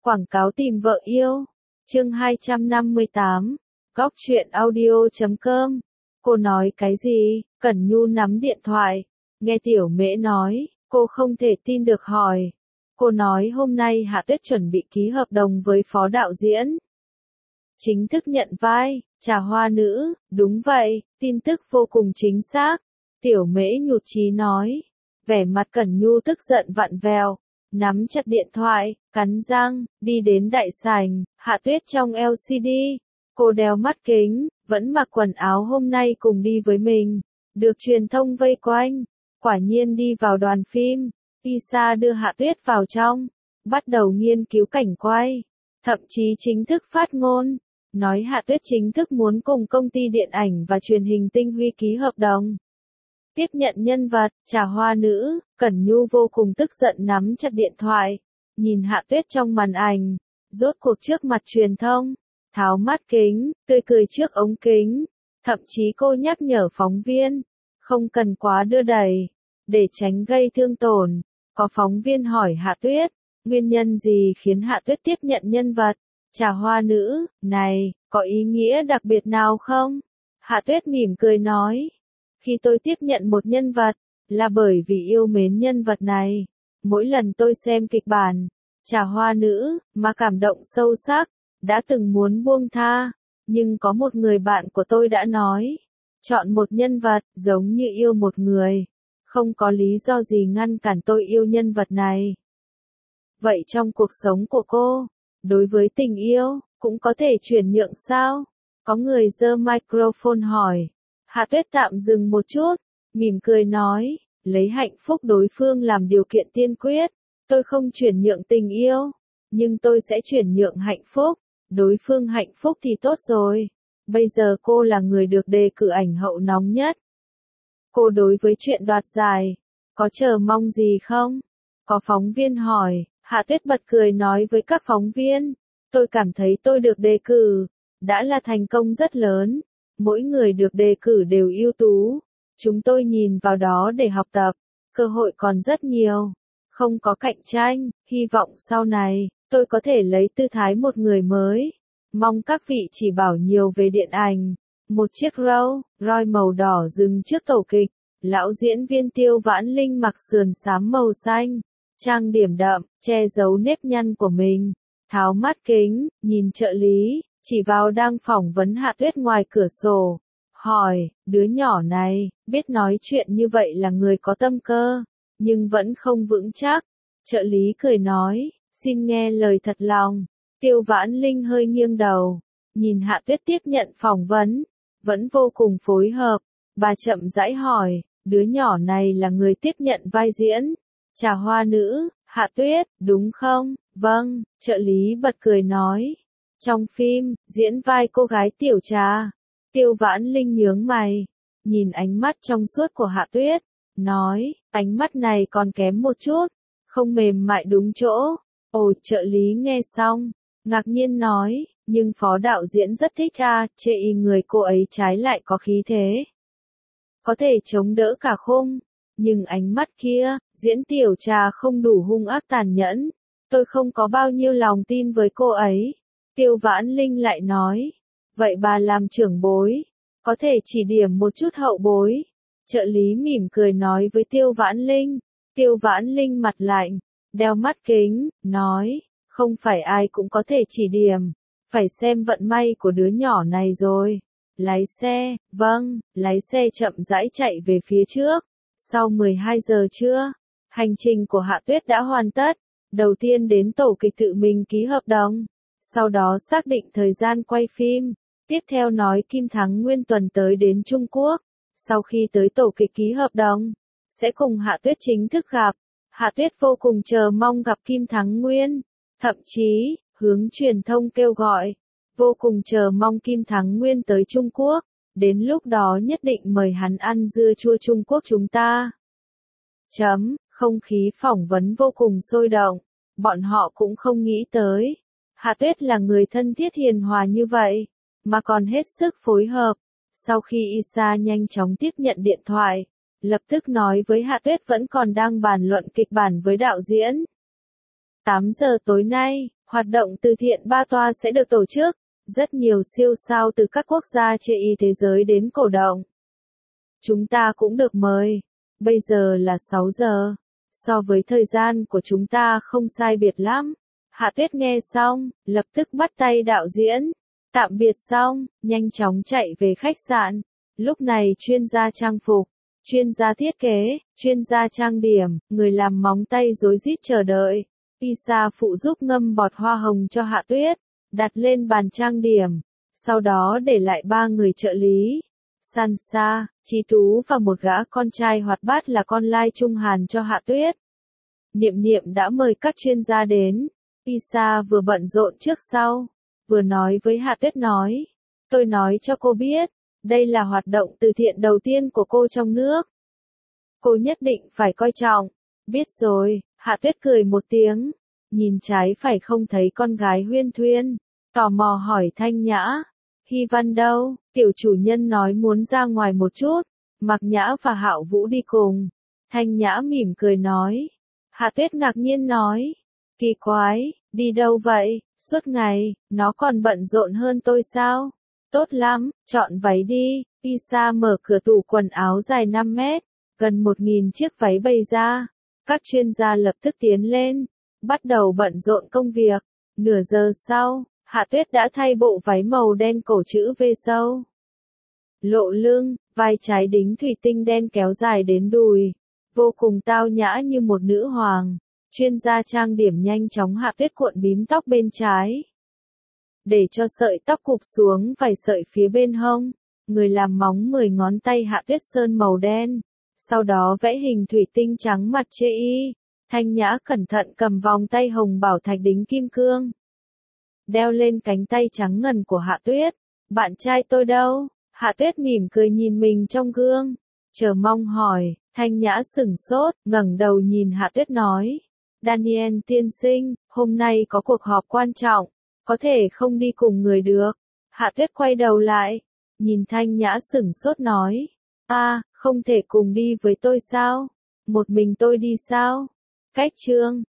Quảng cáo tìm vợ yêu. Chương 258. Góc truyện audio.com. Cô nói cái gì? Cẩn Nhu nắm điện thoại. Nghe Tiểu Mễ nói, cô không thể tin được hỏi. Cô nói hôm nay Hạ Tuyết chuẩn bị ký hợp đồng với phó đạo diễn. Chính thức nhận vai, trà hoa nữ, đúng vậy, tin tức vô cùng chính xác. Tiểu Mễ nhụt chí nói. Vẻ mặt Cẩn Nhu tức giận vặn vẹo, nắm chặt điện thoại, cắn răng, đi đến đại sảnh, Hạ Tuyết trong LCD. Cô đeo mắt kính, vẫn mặc quần áo hôm nay cùng đi với mình. Được truyền thông vây quanh, quả nhiên đi vào đoàn phim. Isa đưa Hạ Tuyết vào trong, bắt đầu nghiên cứu cảnh quay, thậm chí chính thức phát ngôn, nói Hạ Tuyết chính thức muốn cùng công ty điện ảnh và truyền hình Tinh Huy ký hợp đồng. Tiếp nhận nhân vật, trà hoa nữ, Cẩn Nhu vô cùng tức giận nắm chặt điện thoại, nhìn Hạ Tuyết trong màn ảnh, rốt cuộc trước mặt truyền thông, tháo mắt kính, tươi cười trước ống kính, thậm chí cô nhắc nhở phóng viên, không cần quá đưa đẩy, để tránh gây thương tổn. Có phóng viên hỏi Hạ Tuyết, nguyên nhân gì khiến Hạ Tuyết tiếp nhận nhân vật, trà hoa nữ, này, có ý nghĩa đặc biệt nào không? Hạ Tuyết mỉm cười nói. Khi tôi tiếp nhận một nhân vật, là bởi vì yêu mến nhân vật này. Mỗi lần tôi xem kịch bản, trà hoa nữ, mà cảm động sâu sắc, đã từng muốn buông tha. Nhưng có một người bạn của tôi đã nói, chọn một nhân vật, giống như yêu một người. Không có lý do gì ngăn cản tôi yêu nhân vật này. Vậy trong cuộc sống của cô, đối với tình yêu, cũng có thể chuyển nhượng sao? Có người giơ microphone hỏi. Hạ Tuyết tạm dừng một chút, mỉm cười nói, lấy hạnh phúc đối phương làm điều kiện tiên quyết. Tôi không chuyển nhượng tình yêu, nhưng tôi sẽ chuyển nhượng hạnh phúc. Đối phương hạnh phúc thì tốt rồi. Bây giờ cô là người được đề cử ảnh hậu nóng nhất. Cô đối với chuyện đoạt giải, có chờ mong gì không? Có phóng viên hỏi, Hạ Tuyết bật cười nói với các phóng viên, tôi cảm thấy tôi được đề cử, đã là thành công rất lớn. Mỗi người được đề cử đều ưu tú. Chúng tôi nhìn vào đó để học tập. Cơ hội còn rất nhiều. Không có cạnh tranh. Hy vọng sau này, tôi có thể lấy tư thái một người mới. Mong các vị chỉ bảo nhiều về điện ảnh. Một chiếc Rolls-Royce màu đỏ dừng trước tổ kịch. Lão diễn viên Tiêu Vãn Linh mặc sườn xám màu xanh. Trang điểm đậm, che giấu nếp nhăn của mình. Tháo mắt kính, nhìn trợ lý. Chỉ vào đang phỏng vấn Hạ Tuyết ngoài cửa sổ. Hỏi, đứa nhỏ này, biết nói chuyện như vậy là người có tâm cơ, nhưng vẫn không vững chắc. Trợ lý cười nói, xin nghe lời thật lòng. Tiêu Vãn Linh hơi nghiêng đầu, nhìn Hạ Tuyết tiếp nhận phỏng vấn, vẫn vô cùng phối hợp. Bà chậm rãi hỏi, đứa nhỏ này là người tiếp nhận vai diễn. Trà hoa nữ, Hạ Tuyết, đúng không? Vâng, trợ lý bật cười nói. Trong phim, diễn vai cô gái tiểu trà. Tiêu Vãn Linh nhướng mày, nhìn ánh mắt trong suốt của Hạ Tuyết, nói, ánh mắt này còn kém một chút, không mềm mại đúng chỗ. Ồ, trợ lý nghe xong, ngạc nhiên nói, nhưng phó đạo diễn rất thích chê y người cô ấy trái lại có khí thế. Có thể chống đỡ cả khung, nhưng ánh mắt kia, diễn tiểu trà không đủ hung ác tàn nhẫn. Tôi không có bao nhiêu lòng tin với cô ấy. Tiêu Vãn Linh lại nói, vậy bà làm trưởng bối, có thể chỉ điểm một chút hậu bối. Trợ lý mỉm cười nói với Tiêu Vãn Linh. Tiêu Vãn Linh mặt lạnh, đeo mắt kính, nói, không phải ai cũng có thể chỉ điểm, phải xem vận may của đứa nhỏ này rồi. Lái xe, vâng, lái xe chậm rãi chạy về phía trước. Sau 12 giờ trưa, hành trình của Hạ Tuyết đã hoàn tất. Đầu tiên đến tổ kịch tự mình ký hợp đồng. Sau đó xác định thời gian quay phim. Tiếp theo nói Kim Thắng Nguyên tuần tới đến Trung Quốc. Sau khi tới tổ kịch ký hợp đồng, sẽ cùng Hạ Tuyết chính thức gặp. Hạ Tuyết vô cùng chờ mong gặp Kim Thắng Nguyên. Thậm chí, hướng truyền thông kêu gọi. Vô cùng chờ mong Kim Thắng Nguyên tới Trung Quốc. Đến lúc đó nhất định mời hắn ăn dưa chua Trung Quốc chúng ta. Không khí phỏng vấn vô cùng sôi động. Bọn họ cũng không nghĩ tới. Hạ Tuyết là người thân thiết hiền hòa như vậy, mà còn hết sức phối hợp. Sau khi Isa nhanh chóng tiếp nhận điện thoại, lập tức nói với Hạ Tuyết vẫn còn đang bàn luận kịch bản với đạo diễn. 8 giờ tối nay, Hoạt động từ thiện ba toa sẽ được tổ chức, rất nhiều siêu sao từ các quốc gia trên thế giới đến cổ động. Chúng ta cũng được mời. Bây giờ là 6 giờ. So với thời gian của chúng ta không sai biệt lắm. Hạ Tuyết nghe xong, lập tức bắt tay đạo diễn. Tạm biệt xong, nhanh chóng chạy về khách sạn. Lúc này chuyên gia trang phục, chuyên gia thiết kế, chuyên gia trang điểm, người làm móng tay rối rít chờ đợi. Pisa phụ giúp ngâm bọt hoa hồng cho Hạ Tuyết, đặt lên bàn trang điểm. Sau đó để lại 3 người trợ lý. Sansa, Chí Tú và một gã con trai hoạt bát là con lai Trung Hàn cho Hạ Tuyết. Niệm Niệm đã mời các chuyên gia đến. Pisa vừa bận rộn trước sau, vừa nói với Hạ Tuyết nói. Tôi nói cho cô biết, đây là hoạt động từ thiện đầu tiên của cô trong nước. Cô nhất định phải coi trọng. Biết rồi, Hạ Tuyết cười một tiếng. Nhìn trái phải không thấy con gái Huyên Thuyên. Tò mò hỏi Thanh Nhã. Hy Văn đâu? Tiểu chủ nhân nói muốn ra ngoài một chút. Mạc Nhã và Hạo Vũ đi cùng. Thanh Nhã mỉm cười nói. Hạ Tuyết ngạc nhiên nói. Kỳ quái, đi đâu vậy? Suốt ngày, nó còn bận rộn hơn tôi sao? Tốt lắm, chọn váy đi. Pisa mở cửa tủ quần áo dài 5 mét, gần 1.000 chiếc váy bày ra. Các chuyên gia lập tức tiến lên, bắt đầu bận rộn công việc. Nửa giờ sau, Hạ Tuyết đã thay bộ váy màu đen cổ chữ V sâu. Lộ lưng, vai trái đính thủy tinh đen kéo dài đến đùi. Vô cùng tao nhã như một nữ hoàng. Chuyên gia trang điểm nhanh chóng Hạ Tuyết cuộn bím tóc bên trái. Để cho sợi tóc cụp xuống vài sợi phía bên hông. Người làm móng 10 ngón tay Hạ Tuyết sơn màu đen. Sau đó vẽ hình thủy tinh trắng mặt chê y. Thanh Nhã cẩn thận cầm vòng tay hồng bảo thạch đính kim cương. Đeo lên cánh tay trắng ngần của Hạ Tuyết. Bạn trai tôi đâu? Hạ Tuyết mỉm cười nhìn mình trong gương. Chờ mong hỏi, Thanh Nhã sửng sốt, ngẩng đầu nhìn Hạ Tuyết nói. Daniel tiên sinh, hôm nay có cuộc họp quan trọng, có thể không đi cùng người được. Hạ Tuyết quay đầu lại, nhìn Thanh Nhã sửng sốt nói. Không thể cùng đi với tôi sao? Một mình tôi đi sao? Cách chương